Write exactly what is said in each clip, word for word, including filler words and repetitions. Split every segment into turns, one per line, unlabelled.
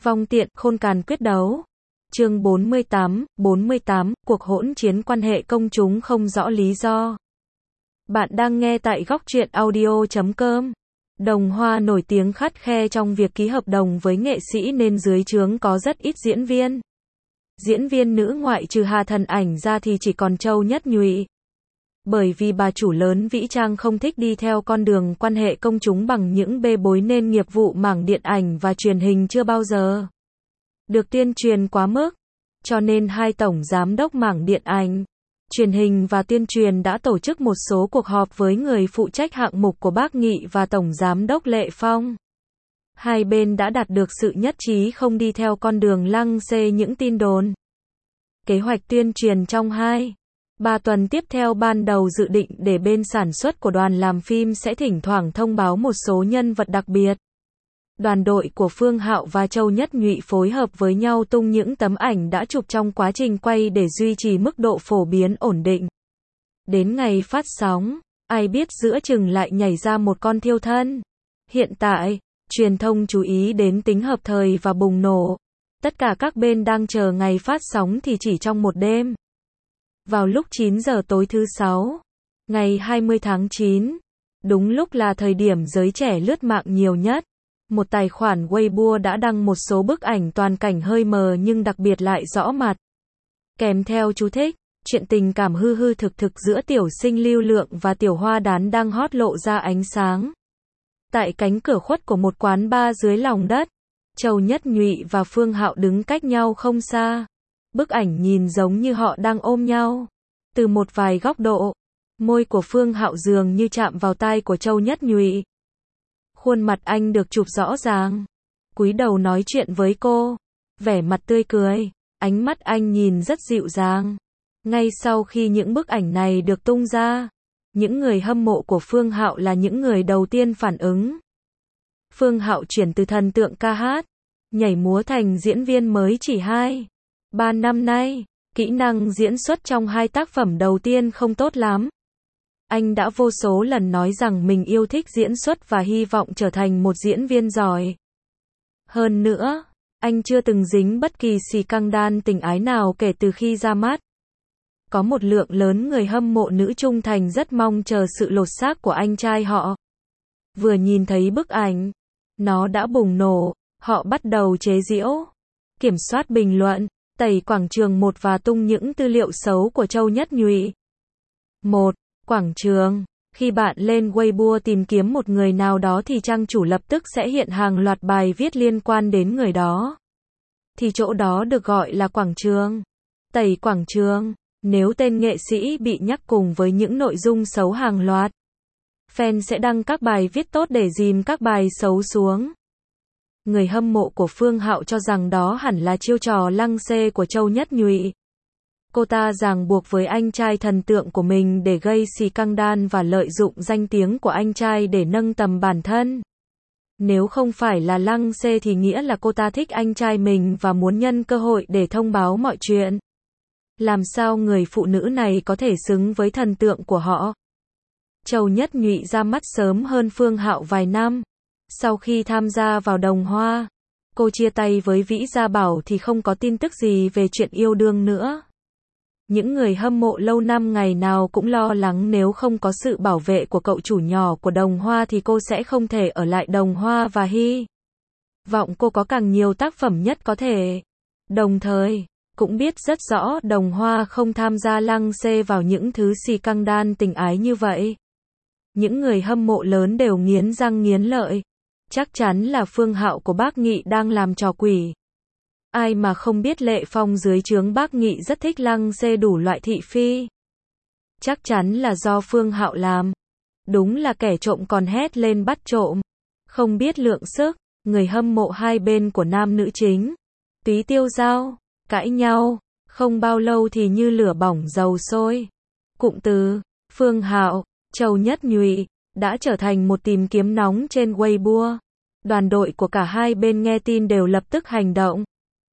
Vong tiện, khôn càn quyết đấu. Chương bốn mươi tám, bốn mươi tám, cuộc hỗn chiến quan hệ công chúng không rõ lý do. Bạn đang nghe tại góc truyện audio chấm com. Đồng Hoa nổi tiếng khắt khe trong việc ký hợp đồng với nghệ sĩ nên dưới trướng có rất ít diễn viên. Diễn viên nữ ngoại trừ Hà Thần Ảnh ra thì chỉ còn Châu Nhất Nhụy. Bởi vì bà chủ lớn Vĩ Trang không thích đi theo con đường quan hệ công chúng bằng những bê bối nên nghiệp vụ mảng điện ảnh và truyền hình chưa bao giờ được tuyên truyền quá mức. Cho nên hai tổng giám đốc mảng điện ảnh, truyền hình và tuyên truyền đã tổ chức một số cuộc họp với người phụ trách hạng mục của Bác Nghị và tổng giám đốc Lệ Phong. Hai bên đã đạt được sự nhất trí không đi theo con đường lăng xê những tin đồn. Kế hoạch tuyên truyền trong hai ba tuần tiếp theo ban đầu dự định để bên sản xuất của đoàn làm phim sẽ thỉnh thoảng thông báo một số nhân vật đặc biệt. Đoàn đội của Phương Hạo và Châu Nhất Nhụy phối hợp với nhau tung những tấm ảnh đã chụp trong quá trình quay để duy trì mức độ phổ biến ổn định. Đến ngày phát sóng, ai biết giữa chừng lại nhảy ra một con thiêu thân. Hiện tại, truyền thông chú ý đến tính hợp thời và bùng nổ. Tất cả các bên đang chờ ngày phát sóng thì chỉ trong một đêm. Vào lúc chín giờ tối thứ sáu, ngày hai mươi tháng chín, đúng lúc là thời điểm giới trẻ lướt mạng nhiều nhất, một tài khoản Weibo đã đăng một số bức ảnh toàn cảnh hơi mờ nhưng đặc biệt lại rõ mặt. Kèm theo chú thích, chuyện tình cảm hư hư thực thực giữa tiểu sinh Lưu Lượng và tiểu hoa đán đang hot lộ ra ánh sáng. Tại cánh cửa khuất của một quán bar dưới lòng đất, Châu Nhất Nhụy và Phương Hạo đứng cách nhau không xa. Bức ảnh nhìn giống như họ đang ôm nhau. Từ một vài góc độ, môi của Phương Hạo dường như chạm vào tai của Châu Nhất Nhụy. Khuôn mặt anh được chụp rõ ràng. Cúi đầu nói chuyện với cô. Vẻ mặt tươi cười. Ánh mắt anh nhìn rất dịu dàng. Ngay sau khi những bức ảnh này được tung ra, những người hâm mộ của Phương Hạo là những người đầu tiên phản ứng. Phương Hạo chuyển từ thần tượng ca hát, nhảy múa thành diễn viên mới chỉ hai ba năm nay. Kỹ năng diễn xuất trong hai tác phẩm đầu tiên không tốt lắm. Anh đã vô số lần nói rằng mình yêu thích diễn xuất và hy vọng trở thành một diễn viên giỏi. Hơn nữa, anh chưa từng dính bất kỳ scandal tình ái nào kể từ khi ra mắt. Có một lượng lớn người hâm mộ nữ trung thành rất mong chờ sự lột xác của anh trai họ. Vừa nhìn thấy bức ảnh, nó đã bùng nổ, họ bắt đầu chế giễu, kiểm soát bình luận, tẩy quảng trường một và tung những tư liệu xấu của Châu Nhất Nhụy. một. Quảng trường. Khi bạn lên Weibo tìm kiếm một người nào đó thì trang chủ lập tức sẽ hiện hàng loạt bài viết liên quan đến người đó. Thì chỗ đó được gọi là quảng trường. Tẩy quảng trường. Nếu tên nghệ sĩ bị nhắc cùng với những nội dung xấu hàng loạt, fan sẽ đăng các bài viết tốt để dìm các bài xấu xuống. Người hâm mộ của Phương Hạo cho rằng đó hẳn là chiêu trò lăng xê của Châu Nhất Nhụy. Cô ta ràng buộc với anh trai thần tượng của mình để gây scandal và lợi dụng danh tiếng của anh trai để nâng tầm bản thân. Nếu không phải là lăng xê thì nghĩa là cô ta thích anh trai mình và muốn nhân cơ hội để thông báo mọi chuyện. Làm sao người phụ nữ này có thể xứng với thần tượng của họ? Châu Nhất Nhụy ra mắt sớm hơn Phương Hạo vài năm. Sau khi tham gia vào Đồng Hoa, cô chia tay với Vĩ Gia Bảo thì không có tin tức gì về chuyện yêu đương nữa. Những người hâm mộ lâu năm ngày nào cũng lo lắng nếu không có sự bảo vệ của cậu chủ nhỏ của Đồng Hoa thì cô sẽ không thể ở lại Đồng Hoa và hy vọng cô có càng nhiều tác phẩm nhất có thể. Đồng thời, cũng biết rất rõ Đồng Hoa không tham gia lăng xê vào những thứ scandal tình ái như vậy. Những người hâm mộ lớn đều nghiến răng nghiến lợi. Chắc chắn là Phương Hạo của Bác Nghị đang làm trò quỷ. Ai mà không biết Lệ Phong dưới trướng Bác Nghị rất thích lăng xê đủ loại thị phi. Chắc chắn là do Phương Hạo làm. Đúng là kẻ trộm còn hét lên bắt trộm. Không biết lượng sức, người hâm mộ hai bên của nam nữ chính Túy Tiêu Dao cãi nhau, không bao lâu thì như lửa bỏng dầu sôi. Cụm từ Phương Hạo, Châu Nhất Nhụy đã trở thành một tìm kiếm nóng trên Weibo. Đoàn đội của cả hai bên nghe tin đều lập tức hành động,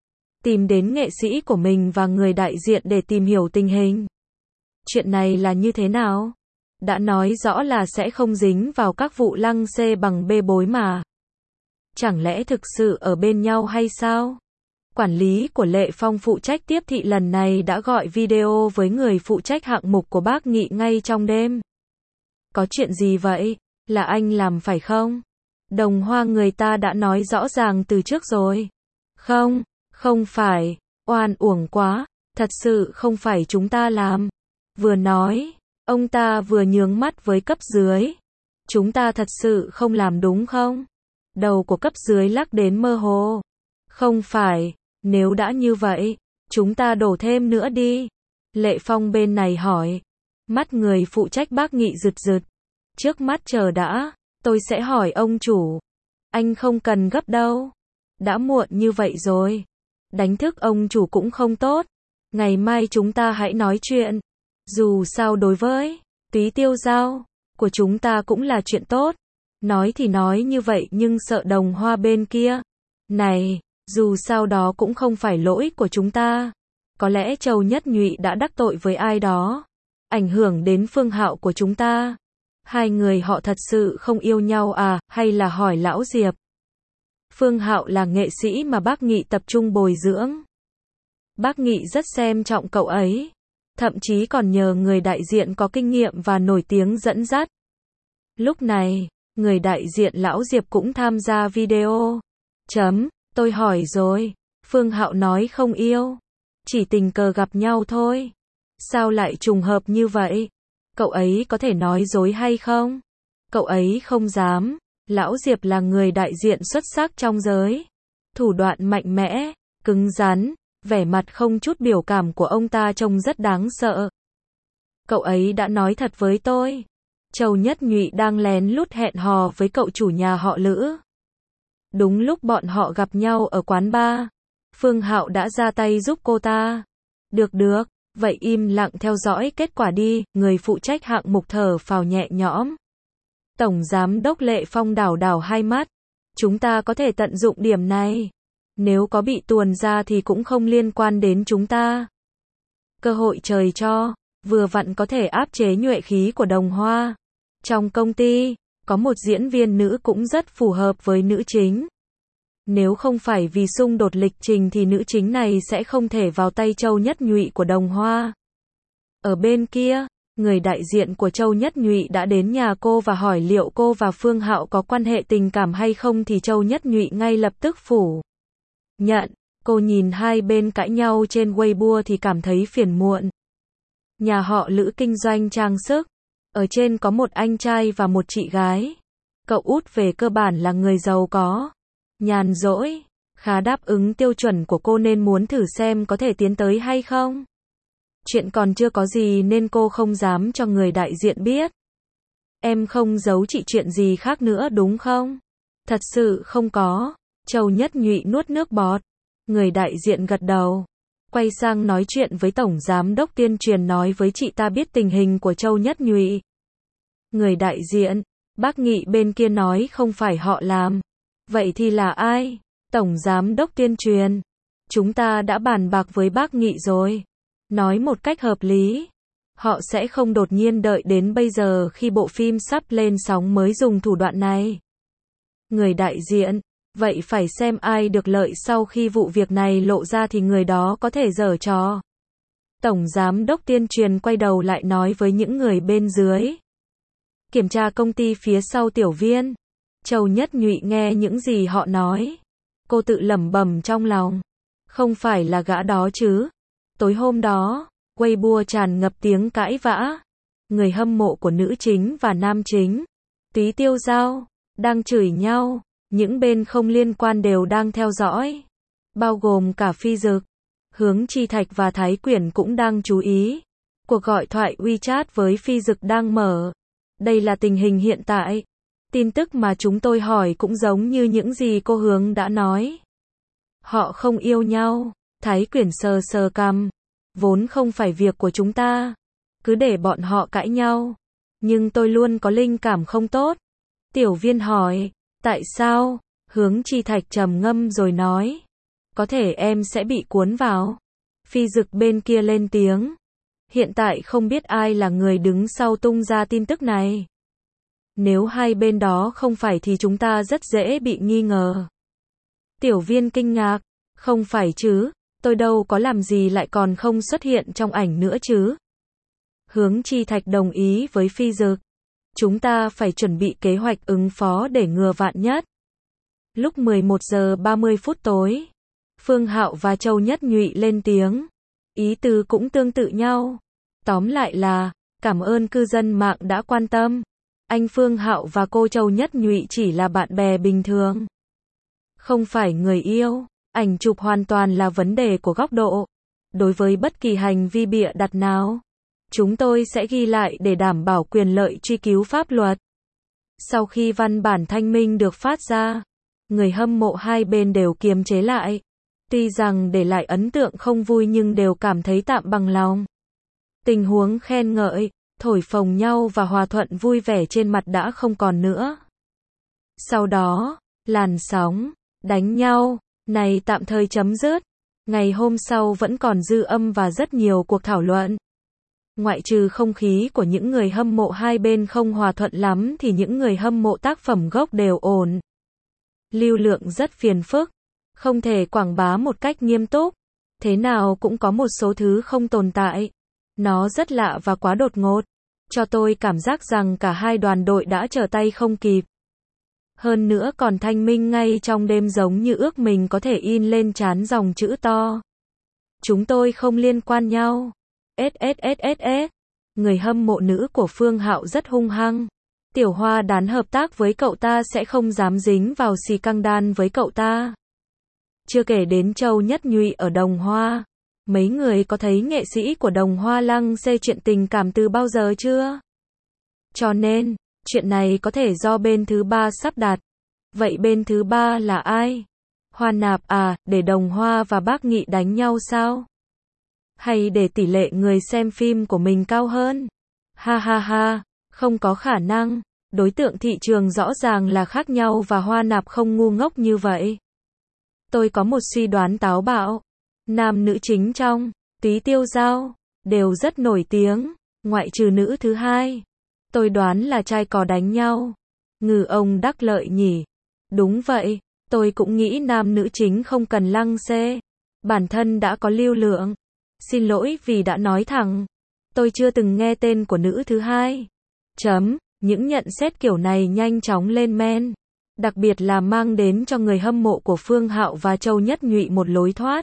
tìm đến nghệ sĩ của mình và người đại diện để tìm hiểu tình hình. Chuyện này là như thế nào? Đã nói rõ là sẽ không dính vào các vụ lăng xê bằng bê bối mà. Chẳng lẽ thực sự ở bên nhau hay sao? Quản lý của Lệ Phong phụ trách tiếp thị lần này đã gọi video với người phụ trách hạng mục của bác Nghị ngay trong đêm. Có chuyện gì vậy? Là anh làm phải không? Đồng Hoa người ta đã nói rõ ràng từ trước rồi. Không, không phải, oan uổng quá, thật sự không phải chúng ta làm. Vừa nói, ông ta vừa nhướng mắt với cấp dưới. Chúng ta thật sự không làm đúng không? Đầu của cấp dưới lắc đến mơ hồ. Không phải, nếu đã như vậy, chúng ta đổ thêm nữa đi. Lệ Phong bên này hỏi. Mắt người phụ trách bác Nghị rực rực. Trước mắt chờ đã, tôi sẽ hỏi ông chủ. Anh không cần gấp đâu. Đã muộn như vậy rồi. Đánh thức ông chủ cũng không tốt. Ngày mai chúng ta hãy nói chuyện. Dù sao đối với Túy Tiêu Giao của chúng ta cũng là chuyện tốt. Nói thì nói như vậy nhưng sợ Đồng Hoa bên kia. Này, dù sao đó cũng không phải lỗi của chúng ta. Có lẽ Châu Nhất Nhụy đã đắc tội với ai đó. Ảnh hưởng đến Phương Hạo của chúng ta. Hai người họ thật sự không yêu nhau à, hay là hỏi lão Diệp. Phương Hạo là nghệ sĩ mà bác Nghị tập trung bồi dưỡng. Bác Nghị rất xem trọng cậu ấy. Thậm chí còn nhờ người đại diện có kinh nghiệm và nổi tiếng dẫn dắt. Lúc này, người đại diện lão Diệp cũng tham gia video. Chấm, tôi hỏi rồi. Phương Hạo nói không yêu. Chỉ tình cờ gặp nhau thôi. Sao lại trùng hợp như vậy? Cậu ấy có thể nói dối hay không? Cậu ấy không dám. Lão Diệp là người đại diện xuất sắc trong giới. Thủ đoạn mạnh mẽ, cứng rắn, vẻ mặt không chút biểu cảm của ông ta trông rất đáng sợ. Cậu ấy đã nói thật với tôi. Châu Nhất Nhụy đang lén lút hẹn hò với cậu chủ nhà họ Lữ. Đúng lúc bọn họ gặp nhau ở quán bar, Phương Hạo đã ra tay giúp cô ta. Được được, vậy im lặng theo dõi kết quả đi, người phụ trách hạng mục thở phào nhẹ nhõm. Tổng giám đốc Lệ Phong đảo đảo hai mắt. Chúng ta có thể tận dụng điểm này. Nếu có bị tuồn ra thì cũng không liên quan đến chúng ta. Cơ hội trời cho, vừa vặn có thể áp chế nhuệ khí của Đồng Hoa. Trong công ty, có một diễn viên nữ cũng rất phù hợp với nữ chính. Nếu không phải vì xung đột lịch trình thì nữ chính này sẽ không thể vào tay Châu Nhất Nhụy của Đồng Hoa. Ở bên kia, người đại diện của Châu Nhất Nhụy đã đến nhà cô và hỏi liệu cô và Phương Hạo có quan hệ tình cảm hay không thì Châu Nhất Nhụy ngay lập tức phủ nhận. Cô nhìn hai bên cãi nhau trên Weibo thì cảm thấy phiền muộn. Nhà họ Lữ kinh doanh trang sức. Ở trên có một anh trai và một chị gái. Cậu út về cơ bản là người giàu có. Nhàn rỗi. Khá đáp ứng tiêu chuẩn của cô nên muốn thử xem có thể tiến tới hay không. Chuyện còn chưa có gì nên cô không dám cho người đại diện biết. Em không giấu chị chuyện gì khác nữa đúng không? Thật sự không có. Châu Nhất Nhụy nuốt nước bọt. Người đại diện gật đầu. Quay sang nói chuyện với tổng giám đốc tuyên truyền nói với chị ta biết tình hình của Châu Nhất Nhụy. Người đại diện, bác Nghị bên kia nói không phải họ làm. Vậy thì là ai? Tổng giám đốc tuyên truyền. Chúng ta đã bàn bạc với bác Nghị rồi. Nói một cách hợp lý. Họ sẽ không đột nhiên đợi đến bây giờ khi bộ phim sắp lên sóng mới dùng thủ đoạn này. Người đại diện, vậy phải xem ai được lợi sau khi vụ việc này lộ ra thì người đó có thể giở trò. Tổng giám đốc tuyên truyền quay đầu lại nói với những người bên dưới. Kiểm tra công ty phía sau Tiểu Viên. Châu Nhất Nhụy nghe những gì họ nói. Cô tự lẩm bẩm trong lòng. Không phải là gã đó chứ. Tối hôm đó, Weibo tràn ngập tiếng cãi vã. Người hâm mộ của nữ chính và nam chính, Túy Tiêu Giao, đang chửi nhau. Những bên không liên quan đều đang theo dõi. Bao gồm cả Phi Dực, Hướng Chi Thạch và Thái Quyển cũng đang chú ý. Cuộc gọi thoại WeChat với Phi Dực đang mở. Đây là tình hình hiện tại. Tin tức mà chúng tôi hỏi cũng giống như những gì cô Hướng đã nói. Họ không yêu nhau. Thái Quyển sờ sờ cằm. Vốn không phải việc của chúng ta. Cứ để bọn họ cãi nhau. Nhưng tôi luôn có linh cảm không tốt. Tiểu Viên hỏi. Tại sao? Hướng Chi Thạch trầm ngâm rồi nói. Có thể em sẽ bị cuốn vào. Phi Dực bên kia lên tiếng. Hiện tại không biết ai là người đứng sau tung ra tin tức này. Nếu hai bên đó không phải thì chúng ta rất dễ bị nghi ngờ. Tiểu Viên kinh ngạc. Không phải chứ, tôi đâu có làm gì lại còn không xuất hiện trong ảnh nữa chứ. Hướng Chi Thạch đồng ý với Phi Dực. Chúng ta phải chuẩn bị kế hoạch ứng phó để ngừa vạn nhất. Lúc mười một giờ ba mươi phút tối, Phương Hạo và Châu Nhất Nhụy lên tiếng. Ý tứ cũng tương tự nhau. Tóm lại là, cảm ơn cư dân mạng đã quan tâm. Anh Phương Hạo và cô Châu Nhất Nhụy chỉ là bạn bè bình thường. Không phải người yêu. Ảnh chụp hoàn toàn là vấn đề của góc độ. Đối với bất kỳ hành vi bịa đặt nào, chúng tôi sẽ ghi lại để đảm bảo quyền lợi truy cứu pháp luật. Sau khi văn bản thanh minh được phát ra, người hâm mộ hai bên đều kiềm chế lại. Tuy rằng để lại ấn tượng không vui nhưng đều cảm thấy tạm bằng lòng. Tình huống khen ngợi, thổi phồng nhau và hòa thuận vui vẻ trên mặt đã không còn nữa. Sau đó, làn sóng đánh nhau này tạm thời chấm dứt. Ngày hôm sau vẫn còn dư âm và rất nhiều cuộc thảo luận. Ngoại trừ không khí của những người hâm mộ hai bên không hòa thuận lắm thì những người hâm mộ tác phẩm gốc đều ổn. Lưu lượng rất phiền phức, không thể quảng bá một cách nghiêm túc. Thế nào cũng có một số thứ không tồn tại. Nó rất lạ và quá đột ngột. Cho tôi cảm giác rằng cả hai đoàn đội đã trở tay không kịp. Hơn nữa còn thanh minh ngay trong đêm giống như ước mình có thể in lên trán dòng chữ to. Chúng tôi không liên quan nhau. ét ét ét ét ét. Người hâm mộ nữ của Phương Hạo rất hung hăng. Tiểu Hoa Đán hợp tác với cậu ta sẽ không dám dính vào xì căng đan với cậu ta. Chưa kể đến Châu Nhất Nhụy ở Đồng Hoa. Mấy người có thấy nghệ sĩ của Đồng Hoa lăng xê chuyện tình cảm từ bao giờ chưa? Cho nên, chuyện này có thể do bên thứ ba sắp đặt. Vậy bên thứ ba là ai? Hoa Nạp à, để Đồng Hoa và Bác Nghị đánh nhau sao? Hay để tỷ lệ người xem phim của mình cao hơn? Ha ha ha, không có khả năng. Đối tượng thị trường rõ ràng là khác nhau và Hoa Nạp không ngu ngốc như vậy. Tôi có một suy đoán táo bạo. Nam nữ chính trong Túy Tiêu Dao đều rất nổi tiếng, ngoại trừ nữ thứ hai. Tôi đoán là trai cò đánh nhau. Ngư ông đắc lợi nhỉ? Đúng vậy, tôi cũng nghĩ nam nữ chính không cần lăng xê. Bản thân đã có lưu lượng. Xin lỗi vì đã nói thẳng. Tôi chưa từng nghe tên của nữ thứ hai. Chấm, những nhận xét kiểu này nhanh chóng lên men. Đặc biệt là mang đến cho người hâm mộ của Phương Hạo và Châu Nhất Nhụy một lối thoát.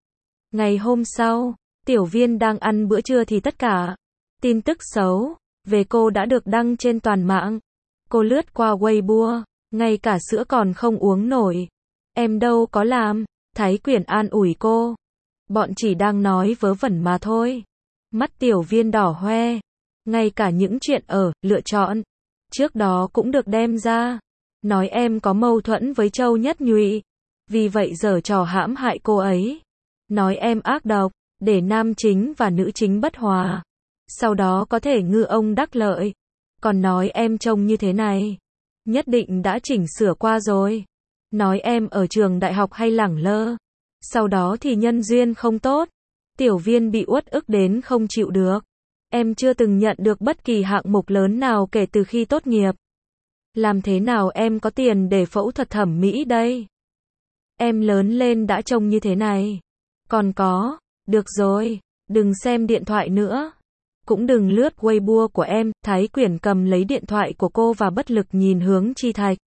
Ngày hôm sau, Tiểu Viên đang ăn bữa trưa thì tất cả tin tức xấu về cô đã được đăng trên toàn mạng. Cô lướt qua Weibo, ngay cả sữa còn không uống nổi. Em đâu có làm, Thái Quyển an ủi cô. Bọn chỉ đang nói vớ vẩn mà thôi. Mắt Tiểu Viên đỏ hoe. Ngay cả những chuyện ở, lựa chọn trước đó cũng được đem ra. Nói em có mâu thuẫn với Châu Nhất Nhụy. Vì vậy giở trò hãm hại cô ấy. Nói em ác độc, để nam chính và nữ chính bất hòa. Sau đó có thể ngư ông đắc lợi. Còn nói em trông như thế này. Nhất định đã chỉnh sửa qua rồi. Nói em ở trường đại học hay lẳng lơ. Sau đó thì nhân duyên không tốt. Tiểu Viên bị uất ức đến không chịu được. Em chưa từng nhận được bất kỳ hạng mục lớn nào kể từ khi tốt nghiệp. Làm thế nào em có tiền để phẫu thuật thẩm mỹ đây? Em lớn lên đã trông như thế này. Còn có, được rồi, đừng xem điện thoại nữa. Cũng đừng lướt Weibo của em. Thái Quyển cầm lấy điện thoại của cô và bất lực nhìn Hướng Chi Thạch.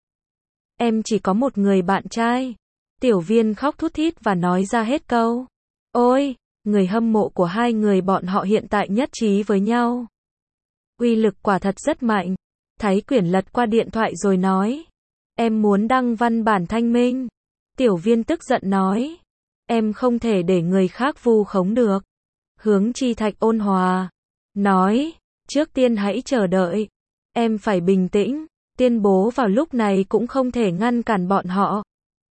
Em chỉ có một người bạn trai. Tiểu Viên khóc thút thít và nói ra hết câu. Ôi, người hâm mộ của hai người bọn họ hiện tại nhất trí với nhau. Uy lực quả thật rất mạnh. Thái Quyển lật qua điện thoại rồi nói. Em muốn đăng văn bản thanh minh. Tiểu Viên tức giận nói. Em không thể để người khác vu khống được. Hướng Chi Thạch ôn hòa. Nói, trước tiên hãy chờ đợi. Em phải bình tĩnh. Tuyên bố vào lúc này cũng không thể ngăn cản bọn họ.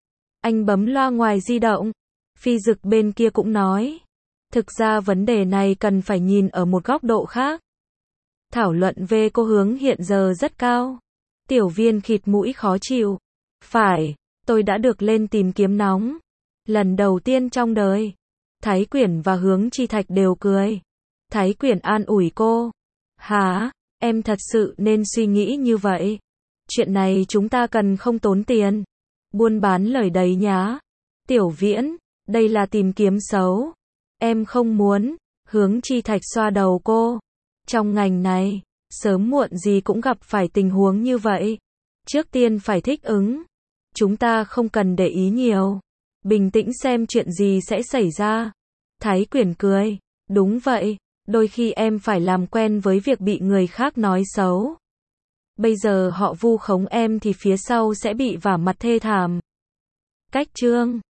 Anh bấm loa ngoài di động. Phi Dực bên kia cũng nói. Thực ra vấn đề này cần phải nhìn ở một góc độ khác. Thảo luận về cô Hướng hiện giờ rất cao. Tiểu Viên khịt mũi khó chịu. Phải, tôi đã được lên tìm kiếm nóng. Lần đầu tiên trong đời. Thái Quyển và Hướng Chi Thạch đều cười. Thái Quyển an ủi cô. Hả, em thật sự nên suy nghĩ như vậy. Chuyện này chúng ta cần không tốn tiền. Buôn bán lời đấy nhá. Tiểu Viễn, đây là tìm kiếm xấu. Em không muốn. Hướng Chi Thạch xoa đầu cô. Trong ngành này, sớm muộn gì cũng gặp phải tình huống như vậy. Trước tiên phải thích ứng. Chúng ta không cần để ý nhiều. Bình tĩnh xem chuyện gì sẽ xảy ra. Thái Quyển cười. Đúng vậy, đôi khi em phải làm quen với việc bị người khác nói xấu. Bây giờ họ vu khống em thì phía sau sẽ bị vả mặt thê thảm. Cách chương